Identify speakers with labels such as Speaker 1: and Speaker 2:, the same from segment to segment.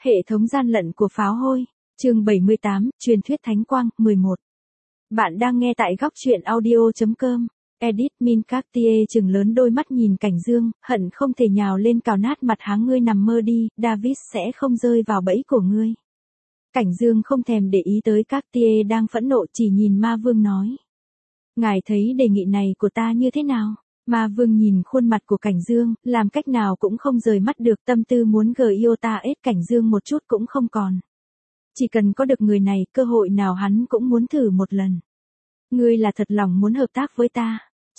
Speaker 1: Hệ thống gian lận của pháo hôi. Chương 78, truyền thuyết thánh quang, 11. Bạn đang nghe tại góc truyện audio.com. Edit Min Cartier trừng lớn đôi mắt nhìn Cảnh Dương, hận không thể nhào lên cào nát mặt hắn. Ngươi nằm mơ đi, David sẽ không rơi vào bẫy của ngươi. Cảnh Dương không thèm để ý tới Cartier đang phẫn nộ, chỉ nhìn Ma Vương nói. Ngài thấy đề nghị này của ta như thế nào? Ma Vương nhìn khuôn mặt của Cảnh Dương, làm cách nào cũng không rời mắt được, tâm tư muốn Giota ết Cảnh Dương một chút cũng không còn. Chỉ cần có được người này, cơ hội nào hắn cũng muốn thử một lần. Ngươi là thật lòng muốn hợp tác với ta.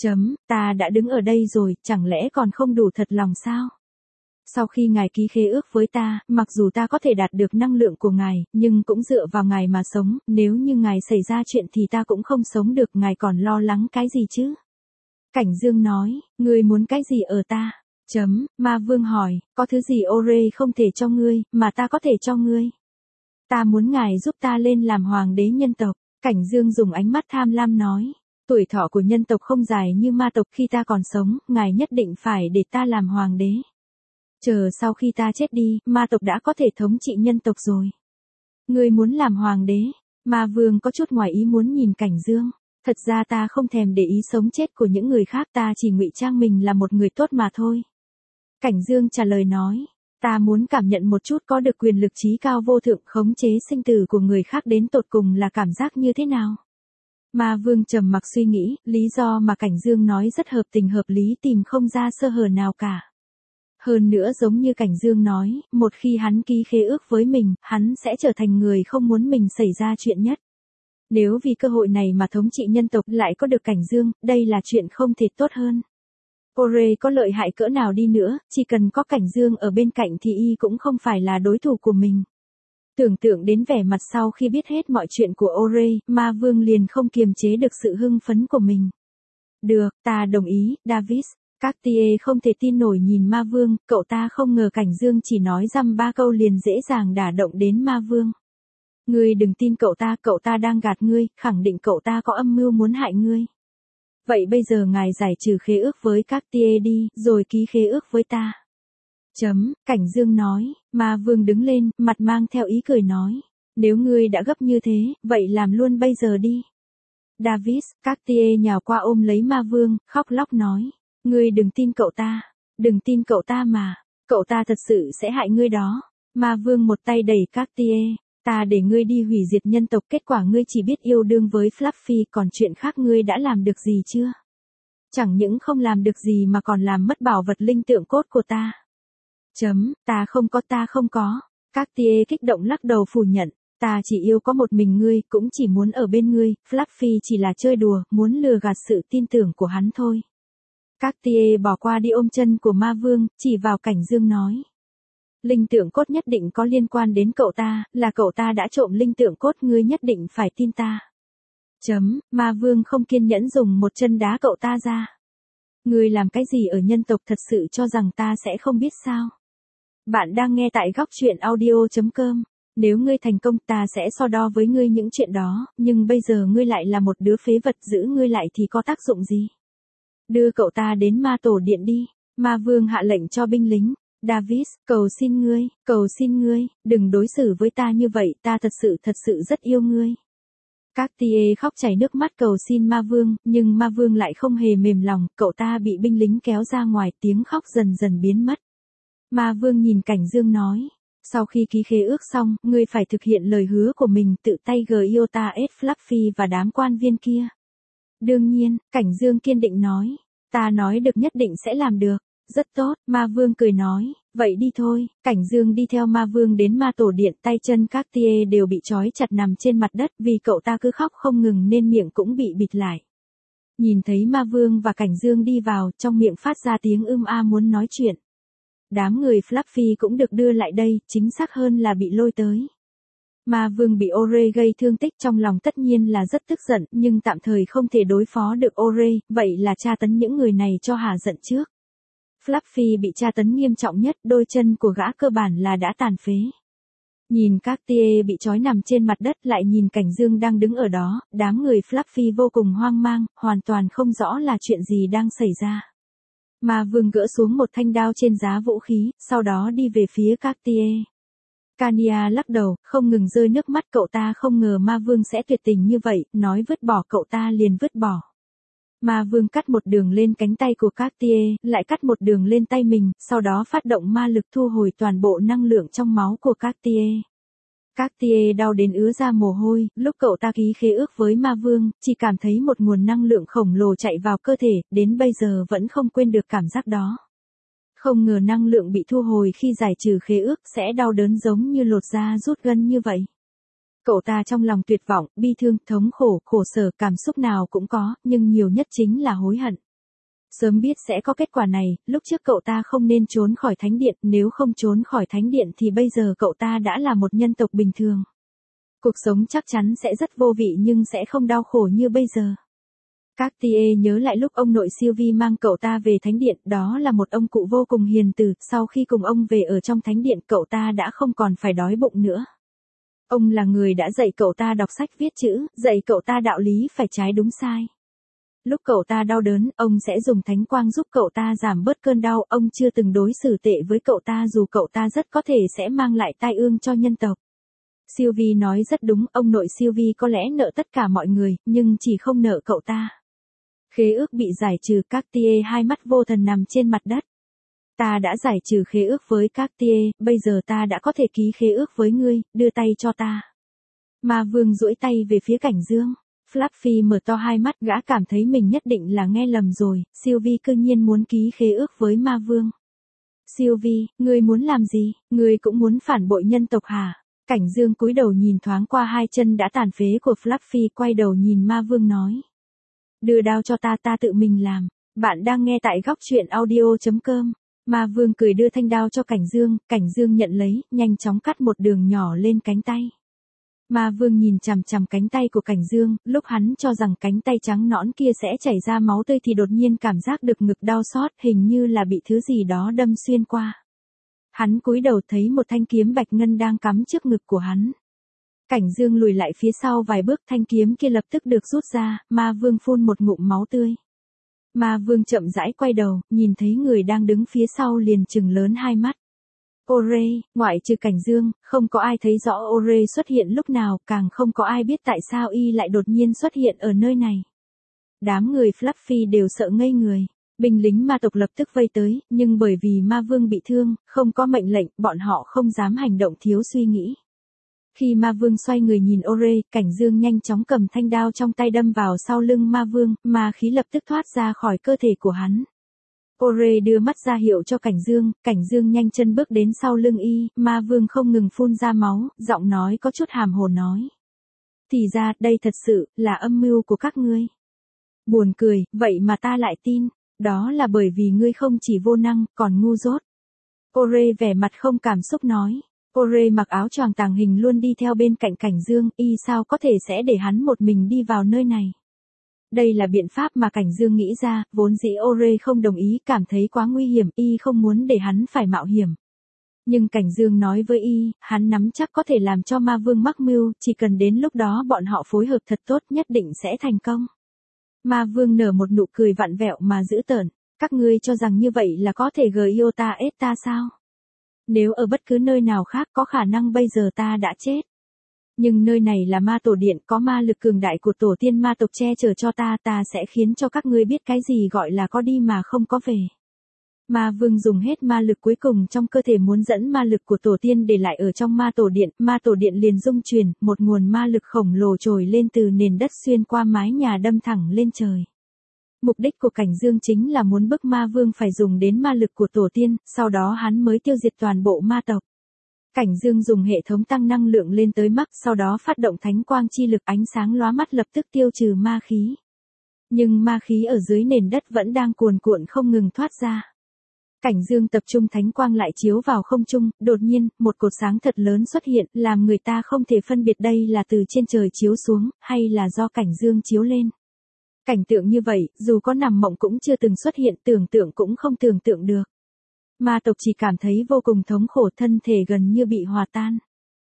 Speaker 1: Ta đã đứng ở đây rồi, chẳng lẽ còn không đủ thật lòng sao? Sau khi ngài ký khế ước với ta, mặc dù ta có thể đạt được năng lượng của ngài, nhưng cũng dựa vào ngài mà sống, nếu như ngài xảy ra chuyện thì ta cũng không sống được, ngài còn lo lắng cái gì chứ? Cảnh Dương nói, ngươi muốn cái gì ở ta? Ma Vương hỏi, có thứ gì Ore không thể cho ngươi, mà ta có thể cho ngươi? Ta muốn ngài giúp ta lên làm hoàng đế nhân tộc. Cảnh Dương dùng ánh mắt tham lam nói, tuổi thọ của nhân tộc không dài như ma tộc, khi ta còn sống, ngài nhất định phải để ta làm hoàng đế. Chờ sau khi ta chết đi, ma tộc đã có thể thống trị nhân tộc rồi. Ngươi muốn làm hoàng đế? Ma Vương có chút ngoài ý muốn nhìn Cảnh Dương. Thật ra ta không thèm để ý sống chết của những người khác, ta chỉ ngụy trang mình là một người tốt mà thôi. Cảnh Dương trả lời nói, ta muốn cảm nhận một chút có được quyền lực trí cao vô thượng khống chế sinh tử của người khác đến tột cùng là cảm giác như thế nào. Ma Vương trầm mặc suy nghĩ, lý do mà Cảnh Dương nói rất hợp tình hợp lý, tìm không ra sơ hở nào cả. Hơn nữa giống như Cảnh Dương nói, một khi hắn ký khế ước với mình, hắn sẽ trở thành người không muốn mình xảy ra chuyện nhất. Nếu vì cơ hội này mà thống trị nhân tộc lại có được Cảnh Dương, đây là chuyện không thể tốt hơn. Ore có lợi hại cỡ nào đi nữa, chỉ cần có Cảnh Dương ở bên cạnh thì y cũng không phải là đối thủ của mình. Tưởng tượng đến vẻ mặt sau khi biết hết mọi chuyện của Ore, Ma Vương liền không kiềm chế được sự hưng phấn của mình. Được, ta đồng ý, Davis. Cartier không thể tin nổi nhìn Ma Vương, cậu ta không ngờ Cảnh Dương chỉ nói dăm ba câu liền dễ dàng đả động đến Ma Vương. Ngươi đừng tin cậu ta đang gạt ngươi, khẳng định cậu ta có âm mưu muốn hại ngươi. Vậy bây giờ ngài giải trừ khế ước với Cartier đi, rồi ký khế ước với ta. Cảnh Dương nói, Ma Vương đứng lên, mặt mang theo ý cười nói. Nếu ngươi đã gấp như thế, vậy làm luôn bây giờ đi. Davis, Cartier nhào qua ôm lấy Ma Vương, khóc lóc nói. Ngươi đừng tin cậu ta. Đừng tin cậu ta mà. Cậu ta thật sự sẽ hại ngươi đó. Ma Vương một tay đẩy Cartier. Ta để ngươi đi hủy diệt nhân tộc, kết quả ngươi chỉ biết yêu đương với Fluffy, còn chuyện khác ngươi đã làm được gì chưa? Chẳng những không làm được gì mà còn làm mất bảo vật linh tượng cốt của ta. Ta không có. Cartier kích động lắc đầu phủ nhận. Ta chỉ yêu có một mình ngươi, cũng chỉ muốn ở bên ngươi, Fluffy chỉ là chơi đùa, muốn lừa gạt sự tin tưởng của hắn thôi. Cartier bỏ qua đi ôm chân của Ma Vương, chỉ vào Cảnh Dương nói. Linh tượng cốt nhất định có liên quan đến cậu ta, là cậu ta đã trộm linh tượng cốt, ngươi nhất định phải tin ta. Ma Vương không kiên nhẫn dùng một chân đá cậu ta ra. Ngươi làm cái gì ở nhân tộc, thật sự cho rằng ta sẽ không biết sao? Bạn đang nghe tại góc truyện audio.com. Nếu ngươi thành công ta sẽ so đo với ngươi những chuyện đó, nhưng bây giờ ngươi lại là một đứa phế vật, giữ ngươi lại thì có tác dụng gì? Đưa cậu ta đến ma tổ điện đi. Ma Vương hạ lệnh cho binh lính. Davis, cầu xin ngươi, đừng đối xử với ta như vậy, ta thật sự rất yêu ngươi. Cartier khóc chảy nước mắt cầu xin Ma Vương, nhưng Ma Vương lại không hề mềm lòng, cậu ta bị binh lính kéo ra ngoài, tiếng khóc dần dần biến mất. Ma Vương nhìn Cảnh Dương nói, sau khi ký khế ước xong, ngươi phải thực hiện lời hứa của mình, tự tay Giota ết Fluffy và đám quan viên kia. Đương nhiên, Cảnh Dương kiên định nói, ta nói được nhất định sẽ làm được. Rất tốt, Ma Vương cười nói, vậy đi thôi. Cảnh Dương đi theo Ma Vương đến ma tổ điện, tay chân Cartier đều bị trói chặt nằm trên mặt đất, vì cậu ta cứ khóc không ngừng nên miệng cũng bị bịt lại. Nhìn thấy Ma Vương và Cảnh Dương đi vào, trong miệng phát ra tiếng muốn nói chuyện. Đám người Fluffy cũng được đưa lại đây, chính xác hơn là bị lôi tới. Ma Vương bị Ore gây thương tích, trong lòng tất nhiên là rất tức giận, nhưng tạm thời không thể đối phó được Ore, vậy là tra tấn những người này cho hả giận trước. Fluffy bị tra tấn nghiêm trọng nhất, đôi chân của gã cơ bản là đã tàn phế. Nhìn Cartier bị trói nằm trên mặt đất, lại nhìn Cảnh Dương đang đứng ở đó, đám người Fluffy vô cùng hoang mang, hoàn toàn không rõ là chuyện gì đang xảy ra. Ma Vương gỡ xuống một thanh đao trên giá vũ khí, sau đó đi về phía Cartier. Kania lắc đầu, không ngừng rơi nước mắt, cậu ta không ngờ ma vương sẽ tuyệt tình như vậy, nói vứt bỏ cậu ta liền vứt bỏ. Ma vương cắt một đường lên cánh tay của Cartier, lại cắt một đường lên tay mình, sau đó phát động ma lực thu hồi toàn bộ năng lượng trong máu của Cartier. Cartier đau đến ứa ra mồ hôi, lúc cậu ta ký khế ước với ma vương, chỉ cảm thấy một nguồn năng lượng khổng lồ chạy vào cơ thể, đến bây giờ vẫn không quên được cảm giác đó. Không ngờ năng lượng bị thu hồi khi giải trừ khế ước sẽ đau đớn giống như lột da rút gân như vậy. Cậu ta trong lòng tuyệt vọng, bi thương, thống khổ, khổ sở, cảm xúc nào cũng có, nhưng nhiều nhất chính là hối hận. Sớm biết sẽ có kết quả này, lúc trước cậu ta không nên trốn khỏi thánh điện, nếu không trốn khỏi thánh điện thì bây giờ cậu ta đã là một nhân tộc bình thường. Cuộc sống chắc chắn sẽ rất vô vị nhưng sẽ không đau khổ như bây giờ. Cartier nhớ lại lúc ông nội Sylvie mang cậu ta về thánh điện, đó là một ông cụ vô cùng hiền từ, sau khi cùng ông về ở trong thánh điện cậu ta đã không còn phải đói bụng nữa. Ông là người đã dạy cậu ta đọc sách viết chữ, dạy cậu ta đạo lý phải trái đúng sai. Lúc cậu ta đau đớn, ông sẽ dùng thánh quang giúp cậu ta giảm bớt cơn đau, ông chưa từng đối xử tệ với cậu ta dù cậu ta rất có thể sẽ mang lại tai ương cho nhân tộc. Sylvie nói rất đúng, ông nội Sylvie có lẽ nợ tất cả mọi người, nhưng chỉ không nợ cậu ta. Khế ước bị giải trừ, Cartier hai mắt vô thần nằm trên mặt đất. Ta đã giải trừ khế ước với Cartier, bây giờ ta đã có thể ký khế ước với ngươi, đưa tay cho ta. Ma vương duỗi tay về phía Cảnh Dương. Fluffy mở to hai mắt, gã cảm thấy mình nhất định là nghe lầm rồi, Sylvie cư nhiên muốn ký khế ước với ma vương. Sylvie, ngươi muốn làm gì, ngươi cũng muốn phản bội nhân tộc hả? Cảnh Dương cúi đầu nhìn thoáng qua hai chân đã tàn phế của Fluffy, quay đầu nhìn ma vương nói. Đưa đao cho ta, ta tự mình làm. Bạn đang nghe tại góc truyện audio.com. Ma vương cười đưa thanh đao cho Cảnh Dương nhận lấy, nhanh chóng cắt một đường nhỏ lên cánh tay. Ma vương nhìn chằm chằm cánh tay của Cảnh Dương, lúc hắn cho rằng cánh tay trắng nõn kia sẽ chảy ra máu tươi thì đột nhiên cảm giác được ngực đau xót, hình như là bị thứ gì đó đâm xuyên qua. Hắn cúi đầu thấy một thanh kiếm bạch ngân đang cắm trước ngực của hắn. Cảnh Dương lùi lại phía sau vài bước, thanh kiếm kia lập tức được rút ra, ma vương phun một ngụm máu tươi. Ma vương chậm rãi quay đầu, nhìn thấy người đang đứng phía sau liền trừng lớn hai mắt. Ore, ngoại trừ Cảnh Dương, không có ai thấy rõ Ore xuất hiện lúc nào, càng không có ai biết tại sao y lại đột nhiên xuất hiện ở nơi này. Đám người Fluffy đều sợ ngây người. Binh lính ma tộc lập tức vây tới, nhưng bởi vì ma vương bị thương, không có mệnh lệnh, bọn họ không dám hành động thiếu suy nghĩ. Khi ma vương xoay người nhìn Ore, Cảnh Dương nhanh chóng cầm thanh đao trong tay đâm vào sau lưng ma vương, ma khí lập tức thoát ra khỏi cơ thể của hắn. Ore đưa mắt ra hiệu cho Cảnh Dương nhanh chân bước đến sau lưng y, ma vương không ngừng phun ra máu, giọng nói có chút hàm hồ nói. Thì ra, đây thật sự, là âm mưu của các ngươi. Buồn cười, vậy mà ta lại tin, đó là bởi vì ngươi không chỉ vô năng, còn ngu dốt. Ore vẻ mặt không cảm xúc nói. Ore mặc áo choàng tàng hình luôn đi theo bên cạnh Cảnh Dương, y sao có thể sẽ để hắn một mình đi vào nơi này. Đây là biện pháp mà Cảnh Dương nghĩ ra, vốn dĩ Ore không đồng ý, cảm thấy quá nguy hiểm, y không muốn để hắn phải mạo hiểm. Nhưng Cảnh Dương nói với y, hắn nắm chắc có thể làm cho ma vương mắc mưu, chỉ cần đến lúc đó bọn họ phối hợp thật tốt nhất định sẽ thành công. Ma vương nở một nụ cười vặn vẹo mà dữ tợn, các ngươi cho rằng như vậy là có thể Giota ép ta sao? Nếu ở bất cứ nơi nào khác có khả năng bây giờ ta đã chết. Nhưng nơi này là ma tổ điện, có ma lực cường đại của tổ tiên ma tộc che chở cho ta, ta sẽ khiến cho các ngươi biết cái gì gọi là có đi mà không có về. Ma vương dùng hết ma lực cuối cùng trong cơ thể muốn dẫn ma lực của tổ tiên để lại ở trong ma tổ điện liền rung chuyển, một nguồn ma lực khổng lồ trồi lên từ nền đất xuyên qua mái nhà đâm thẳng lên trời. Mục đích của Cảnh Dương chính là muốn bức ma vương phải dùng đến ma lực của tổ tiên, sau đó hắn mới tiêu diệt toàn bộ ma tộc. Cảnh Dương dùng hệ thống tăng năng lượng lên tới max, sau đó phát động thánh quang chi lực, ánh sáng lóa mắt lập tức tiêu trừ ma khí. Nhưng ma khí ở dưới nền đất vẫn đang cuồn cuộn không ngừng thoát ra. Cảnh Dương tập trung thánh quang lại chiếu vào không trung, đột nhiên, một cột sáng thật lớn xuất hiện, làm người ta không thể phân biệt đây là từ trên trời chiếu xuống, hay là do Cảnh Dương chiếu lên. Cảnh tượng như vậy, dù có nằm mộng cũng chưa từng xuất hiện, tưởng tượng cũng không tưởng tượng được. Ma tộc chỉ cảm thấy vô cùng thống khổ, thân thể gần như bị hòa tan.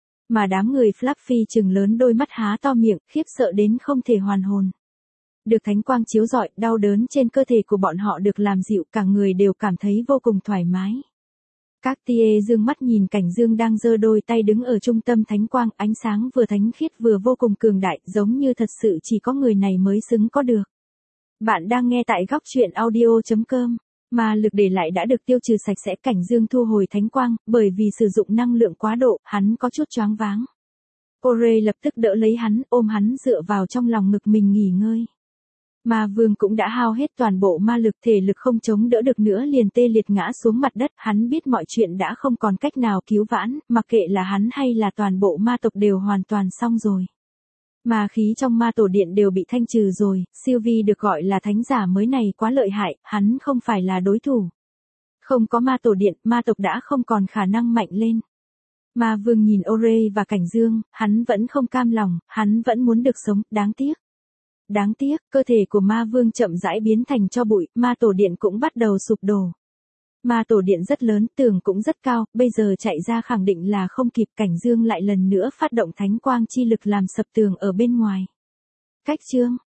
Speaker 1: Mà đám người Fluffy trừng lớn đôi mắt há to miệng, khiếp sợ đến không thể hoàn hồn. Được thánh quang chiếu rọi, đau đớn trên cơ thể của bọn họ được làm dịu, cả người đều cảm thấy vô cùng thoải mái. Cartier dương mắt nhìn Cảnh Dương đang giơ đôi tay đứng ở trung tâm thánh quang, ánh sáng vừa thánh khiết vừa vô cùng cường đại, giống như thật sự chỉ có người này mới xứng có được. Bạn đang nghe tại góc truyện audio.com. Ma lực để lại đã được tiêu trừ sạch sẽ, Cảnh Dương thu hồi thánh quang, bởi vì sử dụng năng lượng quá độ, hắn có chút choáng váng. Ore lập tức đỡ lấy hắn, ôm hắn dựa vào trong lòng ngực mình nghỉ ngơi. Ma Vương cũng đã hao hết toàn bộ ma lực, thể lực không chống đỡ được nữa liền tê liệt ngã xuống mặt đất, hắn biết mọi chuyện đã không còn cách nào cứu vãn, mặc kệ là hắn hay là toàn bộ ma tộc đều hoàn toàn xong rồi. Ma khí trong ma tổ điện đều bị thanh trừ rồi, Sylvie được gọi là thánh giả mới này quá lợi hại, hắn không phải là đối thủ. Không có ma tổ điện, ma tộc đã không còn khả năng mạnh lên. Ma Vương nhìn Ore và Cảnh Dương, hắn vẫn không cam lòng, hắn vẫn muốn được sống, đáng tiếc. Đáng tiếc, cơ thể của Ma Vương chậm rãi biến thành tro bụi, ma tổ điện cũng bắt đầu sụp đổ. Ma tổ điện rất lớn, tường cũng rất cao, bây giờ chạy ra khẳng định là không kịp. Cảnh Dương lại lần nữa phát động thánh quang chi lực làm sập tường ở bên ngoài. Cách chương